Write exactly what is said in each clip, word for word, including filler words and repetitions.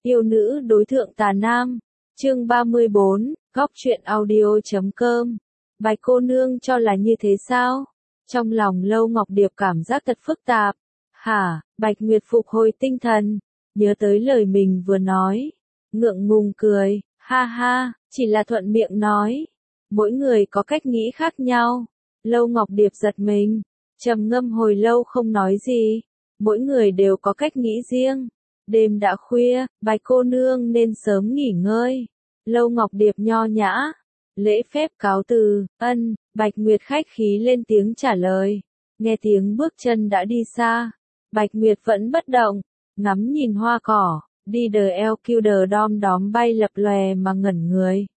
Yêu nữ đối thượng tà nam. Chương ba mươi bốn, góc truyện audio chấm com. Bạch cô nương cho là như thế sao? Trong lòng Lâu Ngọc Điệp cảm giác thật phức tạp. Hả? Bạch Nguyệt phục hồi tinh thần, nhớ tới lời mình vừa nói, ngượng ngùng cười, ha ha, chỉ là thuận miệng nói. Mỗi người có cách nghĩ khác nhau. Lâu Ngọc Điệp giật mình, trầm ngâm hồi lâu không nói gì. Mỗi người đều có cách nghĩ riêng. Đêm đã khuya, Bạch cô nương nên sớm nghỉ ngơi. Lâu Ngọc Điệp nho nhã, lễ phép cáo từ, ân, Bạch Nguyệt khách khí lên tiếng trả lời. Nghe tiếng bước chân đã đi xa, Bạch Nguyệt vẫn bất động, ngắm nhìn hoa cỏ, đi đờ eo kêu đờ đom đóm bay lập lòe mà ngẩn người.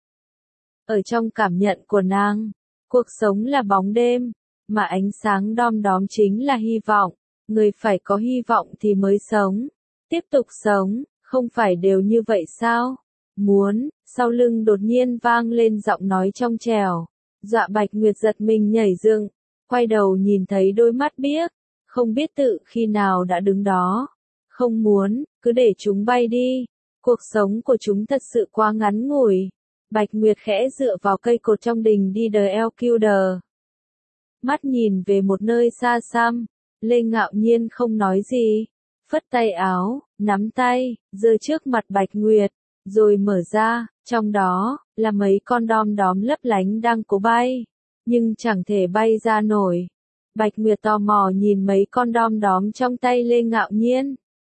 Ở trong cảm nhận của nàng, cuộc sống là bóng đêm, mà ánh sáng đom đóm chính là hy vọng. Người phải có hy vọng thì mới sống, tiếp tục sống, không phải đều như vậy sao? Muốn, sau lưng đột nhiên vang lên giọng nói trong trẻo, dọa Bạch Nguyệt giật mình nhảy dựng, quay đầu nhìn thấy đôi mắt biếc, không biết tự khi nào đã đứng đó. Không muốn, cứ để chúng bay đi, cuộc sống của chúng thật sự quá ngắn ngủi. Bạch Nguyệt khẽ dựa vào cây cột trong đình đi đờ eo kêu đờ. Mắt nhìn về một nơi xa xăm, Lê Ngạo Nhiên không nói gì, phất tay áo, nắm tay, giơ trước mặt Bạch Nguyệt, rồi mở ra, trong đó, là mấy con đom đóm lấp lánh đang cố bay, nhưng chẳng thể bay ra nổi. Bạch Nguyệt tò mò nhìn mấy con đom đóm trong tay Lê Ngạo Nhiên.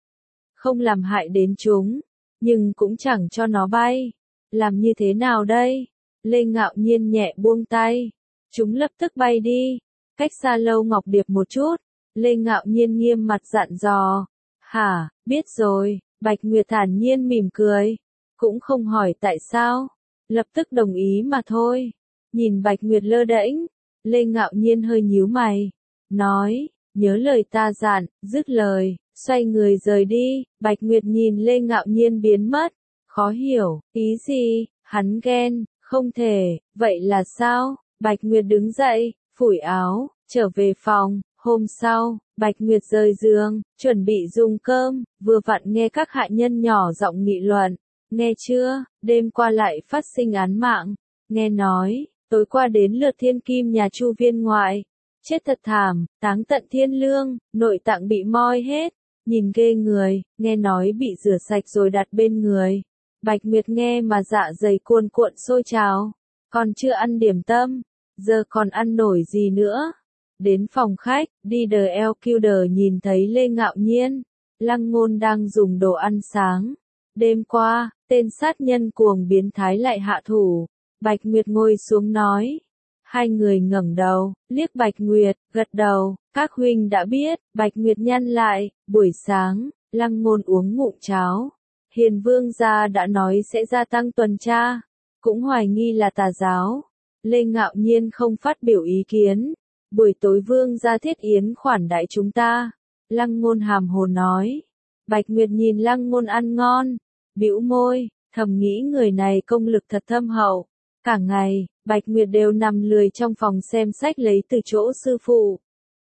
Không làm hại đến chúng, nhưng cũng chẳng cho nó bay. Làm như thế nào đây? Lê Ngạo Nhiên nhẹ buông tay, chúng lập tức bay đi, cách xa Lâu Ngọc Điệp một chút. Lê Ngạo Nhiên nghiêm mặt dặn dò. Hả, biết rồi, Bạch Nguyệt thản nhiên mỉm cười, cũng không hỏi tại sao, lập tức đồng ý mà thôi. Nhìn Bạch Nguyệt lơ đễnh, Lê Ngạo Nhiên hơi nhíu mày, nói, nhớ lời ta dặn, dứt lời, xoay người rời đi. Bạch Nguyệt nhìn Lê Ngạo Nhiên biến mất, khó hiểu, ý gì, hắn ghen, không thể, vậy là sao? Bạch Nguyệt đứng dậy, phủi áo, trở về phòng. Hôm sau, Bạch Nguyệt rời giường, chuẩn bị dùng cơm, vừa vặn nghe các hạ nhân nhỏ giọng nghị luận. Nghe chưa, đêm qua lại phát sinh án mạng. Nghe nói, tối qua đến lượt thiên kim nhà Chu viên ngoại. Chết thật thảm, táng tận thiên lương, nội tạng bị moi hết. Nhìn ghê người, nghe nói bị rửa sạch rồi đặt bên người. Bạch Nguyệt nghe mà dạ dày cuồn cuộn sôi trào. Còn chưa ăn điểm tâm, giờ còn ăn nổi gì nữa. Đến phòng khách, đi đờ eo kêu đờ nhìn thấy Lê Ngạo Nhiên, Lăng Ngôn đang dùng đồ ăn sáng. Đêm qua, tên sát nhân cuồng biến thái lại hạ thủ. Bạch Nguyệt ngồi xuống nói. Hai người ngẩng đầu, liếc Bạch Nguyệt, gật đầu, các huynh đã biết. Bạch Nguyệt nhăn lại, buổi sáng, Lăng Ngôn uống ngụm cháo. Hiền Vương gia đã nói sẽ gia tăng tuần tra, cũng hoài nghi là tà giáo. Lê Ngạo Nhiên không phát biểu ý kiến. Buổi tối Vương gia thiết yến khoản đãi chúng ta. Lăng Ngôn hàm hồ nói. Bạch Nguyệt nhìn Lăng Ngôn ăn ngon, bĩu môi, thầm nghĩ người này công lực thật thâm hậu. Cả ngày, Bạch Nguyệt đều nằm lười trong phòng xem sách lấy từ chỗ sư phụ.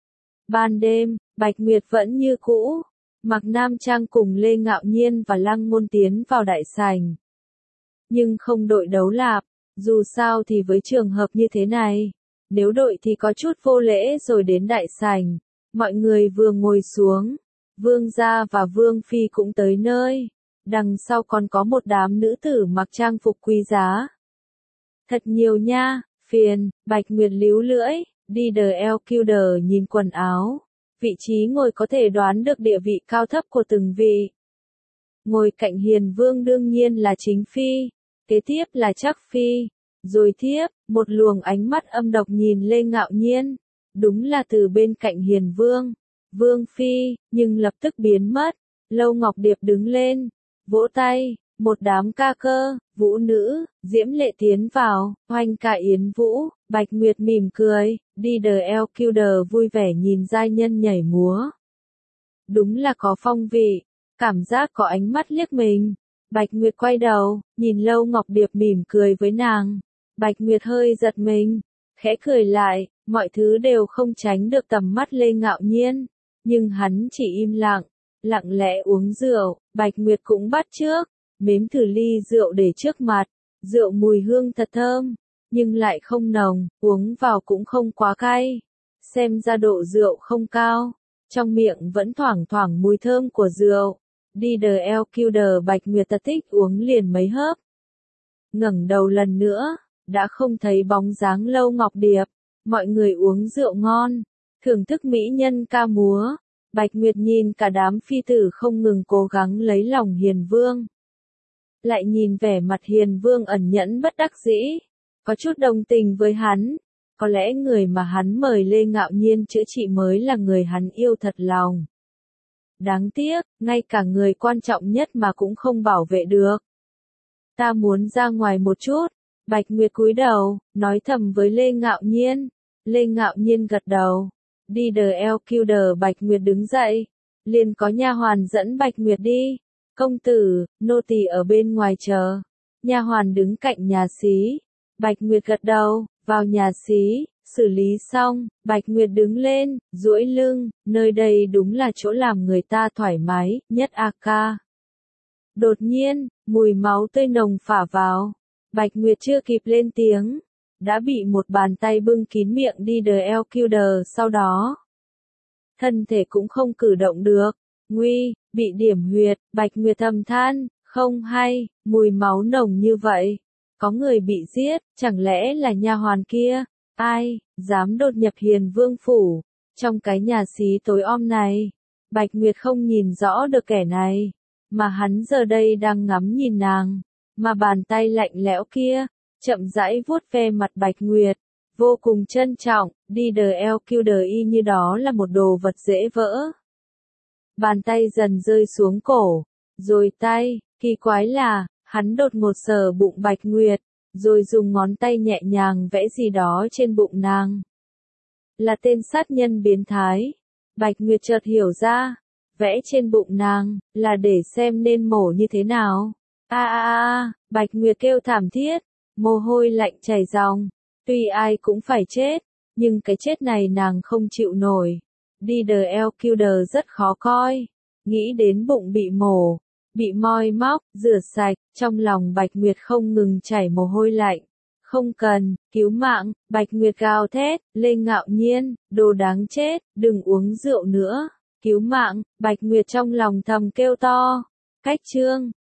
Ban đêm, Bạch Nguyệt vẫn như cũ, mặc nam trang cùng Lê Ngạo Nhiên và Lăng Ngôn tiến vào đại sảnh. Nhưng không đội đấu lạp, dù sao thì với trường hợp như thế này, nếu đội thì có chút vô lễ rồi đến đại sảnh. Mọi người vừa ngồi xuống, Vương gia và Vương phi cũng tới nơi. Đằng sau còn có một đám nữ tử mặc trang phục quý giá. Thật nhiều nha, phiền. Bạch Nguyệt líu lưỡi, đi đờ eo kêu đờ nhìn quần áo. Vị trí ngồi có thể đoán được địa vị cao thấp của từng vị. Ngồi cạnh Hiền Vương đương nhiên là Chính phi, kế tiếp là Trắc phi, rồi tiếp, một luồng ánh mắt âm độc nhìn Lê Ngạo Nhiên. Đúng là từ bên cạnh Hiền Vương, Vương phi, nhưng lập tức biến mất. Lâu Ngọc Điệp đứng lên, vỗ tay, một đám ca cơ, vũ nữ, diễm lệ tiến vào, hoành cả yến vũ. Bạch Nguyệt mỉm cười, đi đờ eo kêu đờ vui vẻ nhìn giai nhân nhảy múa. Đúng là có phong vị, cảm giác có ánh mắt liếc mình. Bạch Nguyệt quay đầu, nhìn Lâu Ngọc Điệp mỉm cười với nàng. Bạch Nguyệt hơi giật mình, khẽ cười lại, mọi thứ đều không tránh được tầm mắt Lê Ngạo Nhiên. Nhưng hắn chỉ im lặng, lặng lẽ uống rượu, Bạch Nguyệt cũng bắt chước, nếm thử ly rượu để trước mặt, rượu mùi hương thật thơm, nhưng lại không nồng, uống vào cũng không quá cay, xem ra độ rượu không cao, trong miệng vẫn thoảng thoảng mùi thơm của rượu. Đi đờ eo kiu đờ Bạch Nguyệt ta thích uống liền mấy hớp. Ngẩng đầu lần nữa, đã không thấy bóng dáng Lâu Ngọc Điệp, mọi người uống rượu ngon, thưởng thức mỹ nhân ca múa. Bạch Nguyệt nhìn cả đám phi tử không ngừng cố gắng lấy lòng Hiền Vương. Lại nhìn vẻ mặt Hiền Vương ẩn nhẫn bất đắc dĩ, có chút đồng tình với hắn, có lẽ người mà hắn mời Lê Ngạo Nhiên chữa trị mới là người hắn yêu thật lòng. Đáng tiếc, ngay cả người quan trọng nhất mà cũng không bảo vệ được. Ta muốn ra ngoài một chút. Bạch Nguyệt cúi đầu, nói thầm với Lê Ngạo Nhiên. Lê Ngạo Nhiên gật đầu. Đi đờ eo kiu đờ Bạch Nguyệt đứng dậy. Liền có nha hoàn dẫn Bạch Nguyệt đi. Công tử, nô tỳ ở bên ngoài chờ. Nha hoàn đứng cạnh nhà xí. Bạch Nguyệt gật đầu, vào nhà xí. Xử lý xong, Bạch Nguyệt đứng lên, duỗi lưng, nơi đây đúng là chỗ làm người ta thoải mái, nhất a ca. Đột nhiên, mùi máu tươi nồng phả vào. Bạch Nguyệt chưa kịp lên tiếng, đã bị một bàn tay bưng kín miệng đi đờ eo kiu đờ sau đó. Thân thể cũng không cử động được, nguy, bị điểm huyệt, Bạch Nguyệt thầm than, không hay, mùi máu nồng như vậy. Có người bị giết, chẳng lẽ là nha hoàn kia? Ai, dám đột nhập Hiền Vương phủ, trong cái nhà xí tối om này. Bạch Nguyệt không nhìn rõ được kẻ này, mà hắn giờ đây đang ngắm nhìn nàng, mà bàn tay lạnh lẽo kia, chậm rãi vuốt ve mặt Bạch Nguyệt, vô cùng trân trọng, đi đờ eo kiu đờ y như đó là một đồ vật dễ vỡ. Bàn tay dần rơi xuống cổ, rồi tay, kỳ quái là, hắn đột ngột sờ bụng Bạch Nguyệt, rồi dùng ngón tay nhẹ nhàng vẽ gì đó trên bụng nàng. Là tên sát nhân biến thái. Bạch Nguyệt chợt hiểu ra, vẽ trên bụng nàng, là để xem nên mổ như thế nào. A a a, Bạch Nguyệt kêu thảm thiết, mồ hôi lạnh chảy ròng. Tuy ai cũng phải chết, nhưng cái chết này nàng không chịu nổi. Đi đờ eo kiu đờ rất khó coi. Nghĩ đến bụng bị mổ, bị moi móc, rửa sạch, trong lòng Bạch Nguyệt không ngừng chảy mồ hôi lạnh. Không cần, cứu mạng, Bạch Nguyệt gào thét, Lê Ngạo Nhiên, đồ đáng chết, đừng uống rượu nữa. Cứu mạng, Bạch Nguyệt trong lòng thầm kêu to. Cách chương